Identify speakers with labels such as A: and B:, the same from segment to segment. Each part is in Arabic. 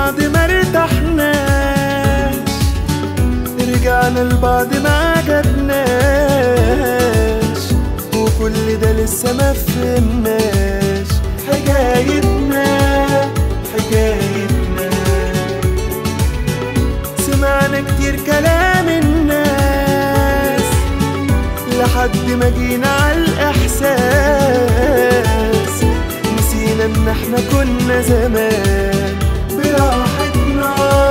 A: بعض ما ارتحناش، رجعنا لبعض ما عجبناش، وكل ده لسه ما فهمناش حكايتنا. سمعنا كتير كلام الناس لحد ما جينا عالإحساس، نسينا ان احنا كنا زمان براحتنا.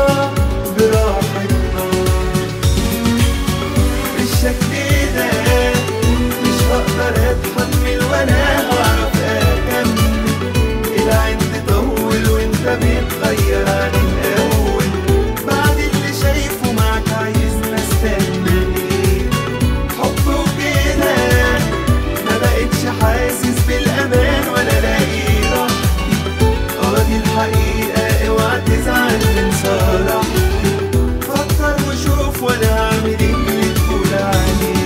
A: بالشكل ده مش هقدر اتحمل ولا هعرف اكمل، العند طول وانت بتغير عن الاول، بعد اللي شايفه معاك عايزنا استنى ايه؟ حب وكده ما بقتش حاسس بالامان ولا لاقي راحتي، دي الحقيقة اوعى تزعل من صراحتي، فكر وشوف وانا هعمل ايه اللي تقول عليه.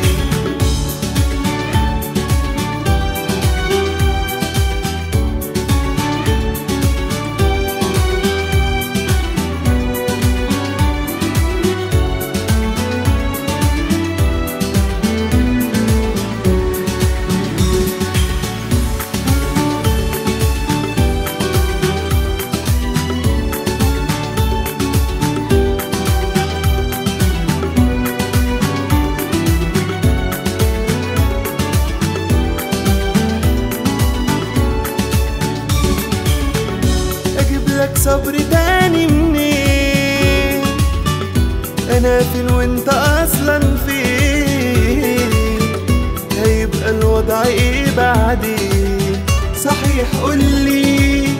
A: لك صبر تاني منين؟ انا فين وانت اصلا فين؟ هيبقى الوضع ايه بعدين؟ صحيح قولي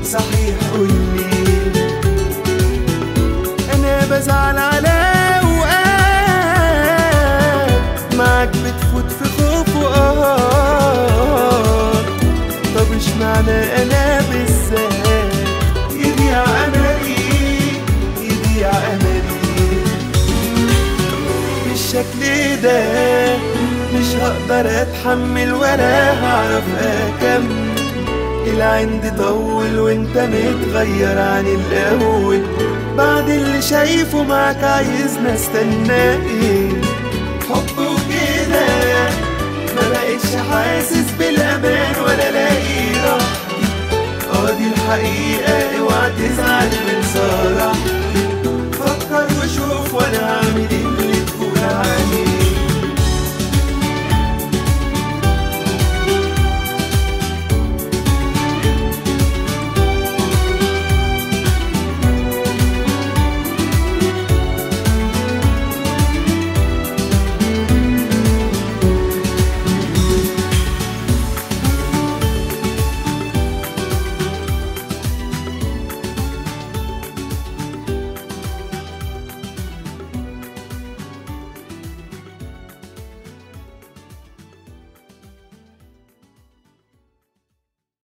A: انا بزعل على اوقات معاك بتفوت في خوف وقهر، طب اشمعنى انا بالذات يضيع أملي بالشكل ده؟ مش هقدر أتحمل ولا هعرف أكمل، العند طول وانت متغير عن الأول، بعد اللي شايفه معاك عايزنا استنى ايه؟